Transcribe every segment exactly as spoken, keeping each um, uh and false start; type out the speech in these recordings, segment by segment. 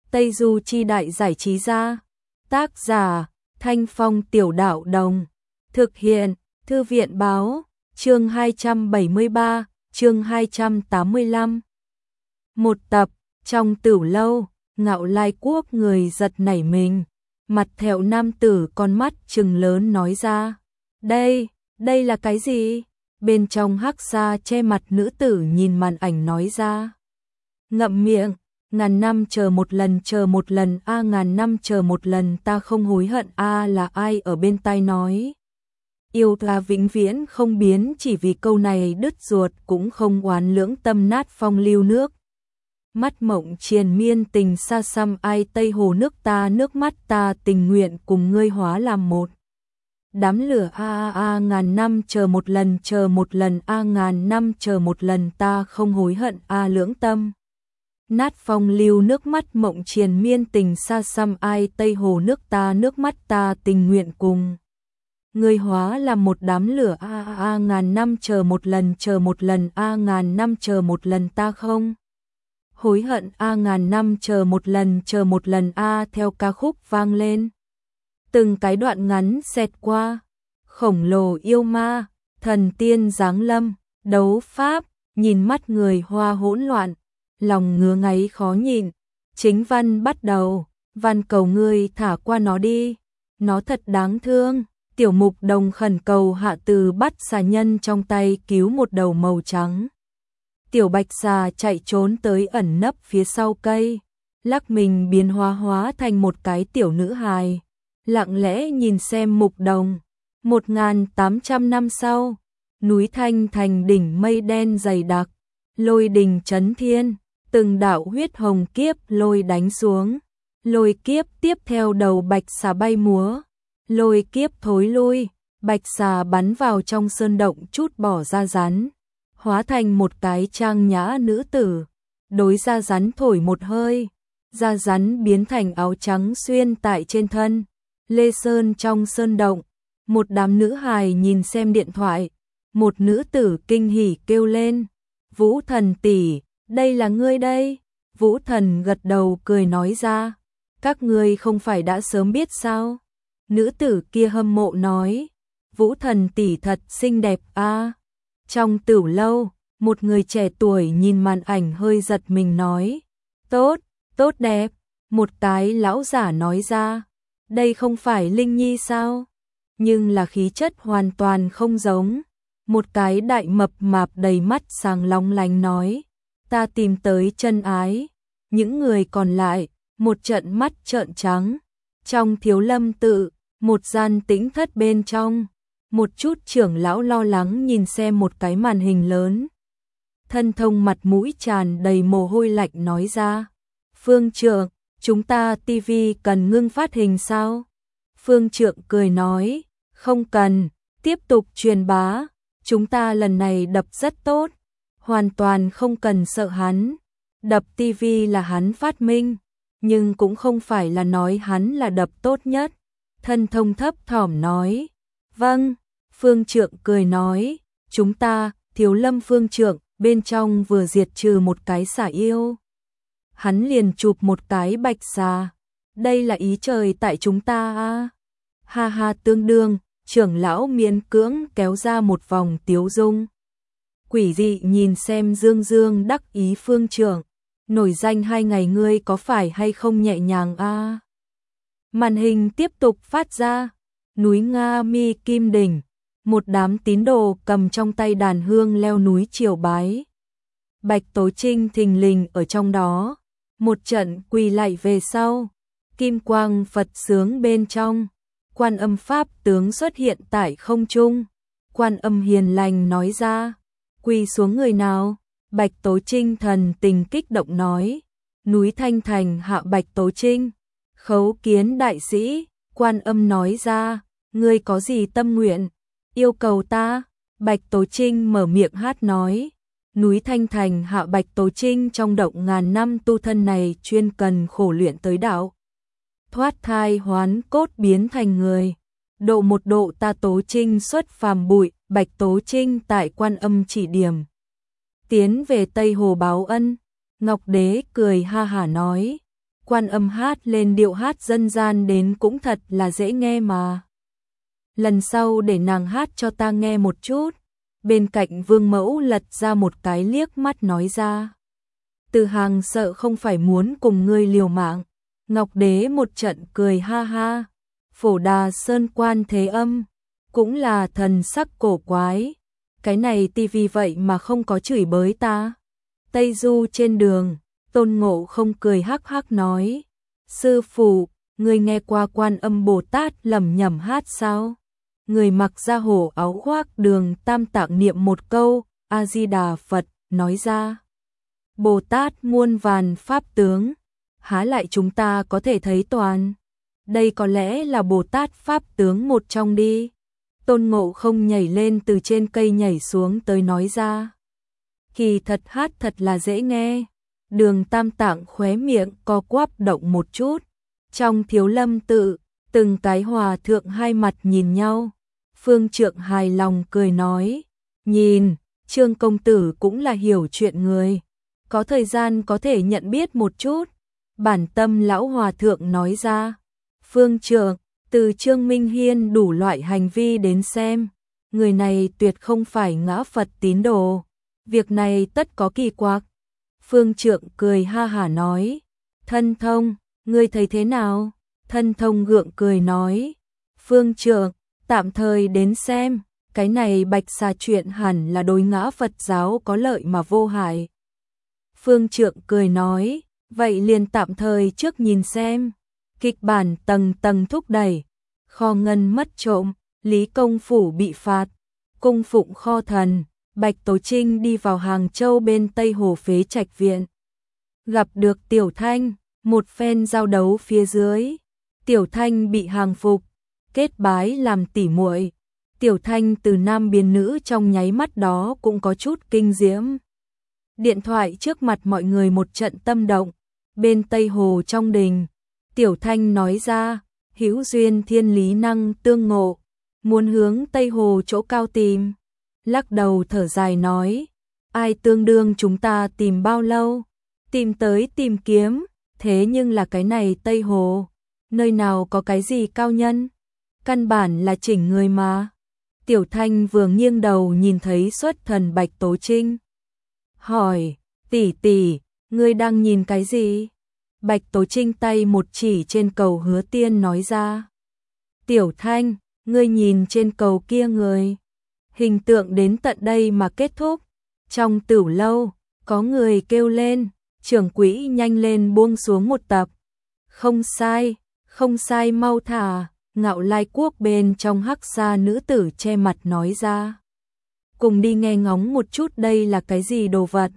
Tây Du Chi Đại Giải Trí Gia. Tác giả Thanh Phong Tiểu Đạo Đồng. Thực hiện Thư viện Báo. Chương hai trăm bảy mươi ba, chương hai trăm tám mươi lăm. Một tập, trong Tửu lâu, Ngạo Lai Quốc người giật nảy mình, mặt thẹo nam tử con mắt trừng lớn nói ra: "Đây, đây là cái gì?" Bên trong hắc sa che mặt nữ tử nhìn màn ảnh nói ra: "Ngậm miệng, ngàn năm chờ một lần, chờ một lần a, ngàn năm chờ một lần, ta không hối hận a." Là ai ở bên tai nói? Yêu ta vĩnh viễn không biến, chỉ vì câu này đứt ruột cũng không oán, lưỡng tâm nát phong lưu nước mắt mộng triền miên, tình xa xăm ai Tây Hồ nước ta, nước mắt ta tình nguyện cùng ngươi hóa làm một. Đám lửa a a a, ngàn năm chờ một lần, chờ một lần a, ngàn năm chờ một lần, ta không hối hận a, lưỡng tâm nát phong lưu nước mắt mộng triền miên, tình xa xăm ai Tây Hồ nước ta, nước mắt ta tình nguyện cùng ngươi hóa làm một. Đám lửa a a a, ngàn năm chờ một lần, chờ một lần a, ngàn năm chờ một lần, ta không hối hận a, ngàn năm chờ một lần, chờ một lần a. Theo ca khúc vang lên, từng cái đoạn ngắn xẹt qua: khổng lồ yêu ma, thần tiên giáng lâm, đấu pháp, nhìn mắt người hoa hỗn loạn, lòng ngứa ngáy khó nhịn. Chính văn bắt đầu: van cầu ngươi thả qua nó đi, nó thật đáng thương. Tiểu Mục Đồng khẩn cầu hạ từ bắt xà nhân trong tay cứu một đầu màu trắng. Tiểu bạch xà chạy trốn tới ẩn nấp phía sau cây, lắc mình biến hóa hóa thành một cái tiểu nữ hài, lặng lẽ nhìn xem Mục Đồng. Một nghìn tám trăm năm sau, núi Thanh Thành đỉnh mây đen dày đặc, lôi đình chấn thiên, từng đạo huyết hồng kiếp lôi đánh xuống. Lôi kiếp tiếp theo đầu bạch xà bay múa, lôi kiếp thối lui, bạch xà bắn vào trong sơn động, chút bỏ da rắn, hóa thành một cái trang nhã nữ tử. Đối da rắn thổi một hơi, da rắn biến thành áo trắng xuyên tại trên thân. Lê Sơn trong sơn động, một đám nữ hài nhìn xem điện thoại, một nữ tử kinh hỉ kêu lên: "Vũ Thần tỷ, đây là ngươi đây." Vũ Thần gật đầu cười nói ra: "Các ngươi không phải đã sớm biết sao?" Nữ tử kia hâm mộ nói: "Vũ Thần tỷ thật xinh đẹp a." Trong Tửu lâu, một người trẻ tuổi nhìn màn ảnh hơi giật mình nói: "Tốt, tốt đẹp." Một cái lão giả nói ra: "Đây không phải Linh Nhi sao?" Nhưng là khí chất hoàn toàn không giống. Một cái đại mập mạp đầy mắt sáng long lánh nói: "Ta tìm tới chân ái." Những người còn lại một trận mắt trợn trắng. Trong Thiếu Lâm tự, một gian tĩnh thất bên trong, một chút trưởng lão lo lắng nhìn xem một cái màn hình lớn. Thân thông mặt mũi tràn đầy mồ hôi lạnh nói ra: "Phương Trượng, chúng ta tivi cần ngưng phát hình sao?" Phương Trượng cười nói: "Không cần, tiếp tục truyền bá, chúng ta lần này đập rất tốt, hoàn toàn không cần sợ hắn. Đập tivi là hắn phát minh, nhưng cũng không phải là nói hắn là đập tốt nhất." Thân thông thấp thỏm nói: "Vâng." Phương Trượng cười nói: "Chúng ta, Thiếu Lâm Phương Trượng, bên trong vừa diệt trừ một cái xà yêu, hắn liền chụp một cái bạch xà. Đây là ý trời tại chúng ta a." Ha ha, tương đương, trưởng lão miễn cưỡng kéo ra một vòng tiếu dung. Quỷ dị nhìn xem dương dương đắc ý Phương Trượng: "Nổi danh hai ngày ngươi có phải hay không nhẹ nhàng a?" Màn hình tiếp tục phát ra, núi Nga Mi Kim Đỉnh, một đám tín đồ cầm trong tay đàn hương leo núi triều bái. Bạch Tố Trinh thình lình ở trong đó, một trận quỳ lạy về sau, kim quang Phật sướng bên trong, Quan Âm Pháp tướng xuất hiện tại không trung. Quan Âm hiền lành nói ra: "Quỳ xuống người nào?" Bạch Tố Trinh thần tình kích động nói: "Núi Thanh Thành hạ Bạch Tố Trinh, khấu kiến đại sĩ." Quan Âm nói ra: "Ngươi có gì tâm nguyện, yêu cầu ta?" Bạch Tố Trinh mở miệng hát nói: "Núi Thanh Thành hạ Bạch Tố Trinh, trong động ngàn năm tu thân này chuyên cần khổ luyện tới đạo, thoát thai hoán cốt biến thành người. Độ một độ ta Tố Trinh xuất phàm bụi." Bạch Tố Trinh tại Quan Âm chỉ điểm, tiến về Tây Hồ báo ân. Ngọc Đế cười ha hả nói: Quan Âm hát lên điệu hát dân gian đến cũng thật là dễ nghe mà. Lần sau để nàng hát cho ta nghe một chút. Bên cạnh Vương Mẫu lật ra một cái liếc mắt nói ra. Từ Hàng sợ không phải muốn cùng ngươi liều mạng. Ngọc Đế một trận cười ha ha. Phổ Đà Sơn Quan Thế Âm cũng là thần sắc cổ quái. Cái này tivi vậy mà không có chửi bới ta. Tây Du trên đường, Tôn Ngộ Không cười hắc hắc nói. Sư phụ, người nghe qua Quan Âm Bồ Tát lẩm nhẩm hát sao? Người mặc da hổ áo khoác Đường Tam Tạng niệm một câu, A-di-đà Phật, nói ra. Bồ Tát muôn vàn pháp tướng, há lại chúng ta có thể thấy toàn. Đây có lẽ là Bồ Tát pháp tướng một trong đi. Tôn Ngộ Không nhảy lên từ trên cây nhảy xuống tới nói ra. Kỳ thật hát thật là dễ nghe. Đường Tam Tạng khóe miệng co quắp động một chút. Trong Thiếu Lâm tự, từng cái hòa thượng hai mặt nhìn nhau. Phương Trượng hài lòng cười nói. Nhìn, Trương công tử cũng là hiểu chuyện người. Có thời gian có thể nhận biết một chút. Bản Tâm lão hòa thượng nói ra. Phương Trượng, từ Trương Minh Hiên đủ loại hành vi đến xem, người này tuyệt không phải ngã Phật tín đồ. Việc này tất có kỳ quặc. Phương Trượng cười ha hả nói. Thân Thông, ngươi thấy thế nào? Thân Thông gượng cười nói. Phương Trượng, tạm thời đến xem, cái này Bạch Xà chuyện hẳn là đối ngã Phật giáo có lợi mà vô hại. Phương Trượng cười nói. Vậy liền tạm thời trước nhìn xem. Kịch bản tầng tầng thúc đẩy. Kho ngân mất trộm, Lý Công Phủ bị phạt, cung phụng kho thần, Bạch Tố Trinh đi vào Hàng Châu bên Tây Hồ Phế Trạch Viện. Gặp được Tiểu Thanh, một phen giao đấu phía dưới. Tiểu Thanh bị hàng phục, kết bái làm tỉ muội. Tiểu Thanh từ nam biến nữ trong nháy mắt đó cũng có chút kinh diễm. Điện thoại trước mặt mọi người một trận tâm động. Bên Tây Hồ trong đình, Tiểu Thanh nói ra. Hữu duyên thiên lý năng tương ngộ, muốn hướng Tây Hồ chỗ cao tìm. Lắc đầu thở dài nói, ai tương đương chúng ta tìm bao lâu, tìm tới tìm kiếm, thế nhưng là cái này Tây Hồ, nơi nào có cái gì cao nhân, căn bản là chỉnh người mà. Tiểu Thanh vừa nghiêng đầu nhìn thấy xuất thần Bạch Tố Trinh. Hỏi, tỷ tỷ, ngươi đang nhìn cái gì? Bạch Tố Trinh tay một chỉ trên cầu Hứa Tiên nói ra. Tiểu Thanh, ngươi nhìn trên cầu kia người. Hình tượng đến tận đây mà kết thúc. Trong tửu lâu, có người kêu lên, trưởng quỹ nhanh lên buông xuống một tập. Không sai, không sai mau thả, Ngạo Lai Quốc bên trong hắc sa nữ tử che mặt nói ra. Cùng đi nghe ngóng một chút đây là cái gì đồ vật.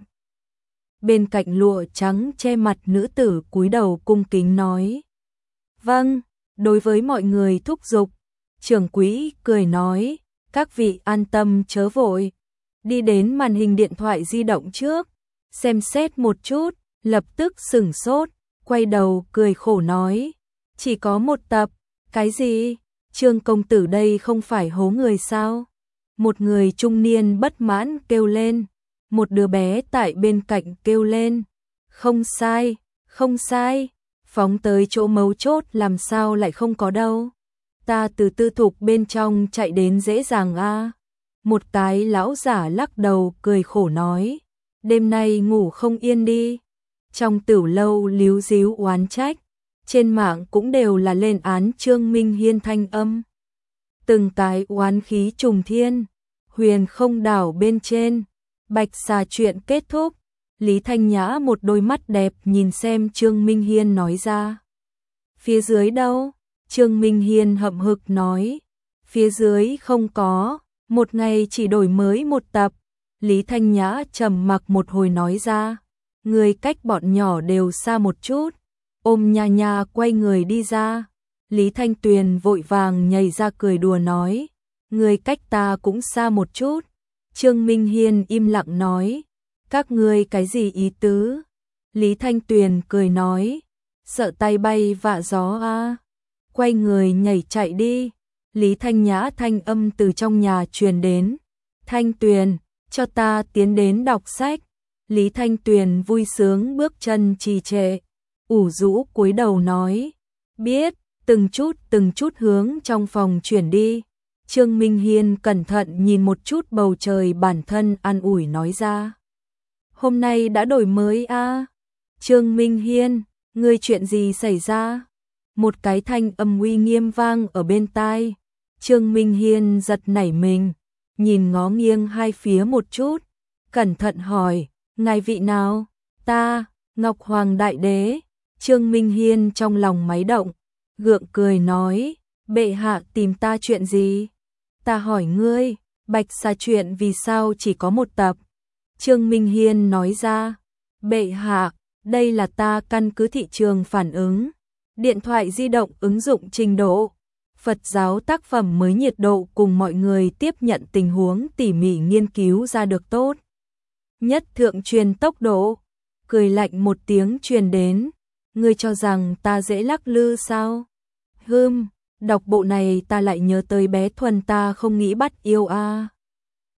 Bên cạnh lụa trắng che mặt nữ tử cúi đầu cung kính nói. Vâng, đối với mọi người thúc giục, trưởng quỹ cười nói, các vị an tâm chớ vội. Đi đến màn hình điện thoại di động trước, xem xét một chút, lập tức sửng sốt, quay đầu cười khổ nói. Chỉ có một tập, cái gì? Trương công tử đây không phải hố người sao? Một người trung niên bất mãn kêu lên. Một đứa bé tại bên cạnh kêu lên. Không sai, không sai. Phóng tới chỗ mấu chốt làm sao lại không có đâu. Ta từ tư thục bên trong chạy đến dễ dàng a. À. Một cái lão giả lắc đầu cười khổ nói. Đêm nay ngủ không yên đi. Trong tửu lâu líu díu oán trách. Trên mạng cũng đều là lên án Trương Minh Hiên thanh âm. Từng cái oán khí trùng thiên. Huyền không đảo bên trên. Bạch Xà chuyện kết thúc. Lý Thanh Nhã một đôi mắt đẹp nhìn xem Trương Minh Hiên nói ra. Phía dưới đâu? Trương Minh Hiên hậm hực nói. Phía dưới không có. Một ngày chỉ đổi mới một tập. Lý Thanh Nhã trầm mặc một hồi nói ra. Người cách bọn nhỏ đều xa một chút. Ôm nha nha quay người đi ra. Lý Thanh Tuyền vội vàng nhảy ra cười đùa nói. Người cách ta cũng xa một chút. Trương Minh Hiên im lặng nói. Các ngươi cái gì ý tứ? Lý Thanh Tuyền cười nói. Sợ tay bay vạ gió à? Quay người nhảy chạy đi. Lý Thanh Nhã thanh âm từ trong nhà truyền đến. Thanh Tuyền, cho ta tiến đến đọc sách. Lý Thanh Tuyền vui sướng bước chân trì trệ. ủ rũ cúi đầu nói, biết, từng chút từng chút hướng trong phòng chuyển đi. Trương Minh Hiên cẩn thận nhìn một chút bầu trời, bản thân an ủi nói ra. Hôm nay đã đổi mới a à? Trương Minh Hiên, ngươi chuyện gì xảy ra? Một cái thanh âm uy nghiêm vang ở bên tai. Trương Minh Hiên giật nảy mình, nhìn ngó nghiêng hai phía một chút, cẩn thận hỏi, ngài vị nào? Ta, Ngọc Hoàng Đại Đế. Trương Minh Hiên trong lòng máy động, gượng cười nói, bệ hạ tìm ta chuyện gì? Ta hỏi ngươi, Bạch Xà chuyện vì sao chỉ có một tập? Trương Minh Hiên nói ra, bệ hạ, đây là ta căn cứ thị trường phản ứng, điện thoại di động ứng dụng trình độ, Phật giáo tác phẩm mới nhiệt độ cùng mọi người tiếp nhận tình huống tỉ mỉ nghiên cứu ra được tốt nhất thượng truyền tốc độ. Cười lạnh một tiếng truyền đến, ngươi cho rằng ta dễ lắc lư sao? Hừm, đọc bộ này ta lại nhớ tới bé Thuần ta không nghĩ bắt yêu a. À.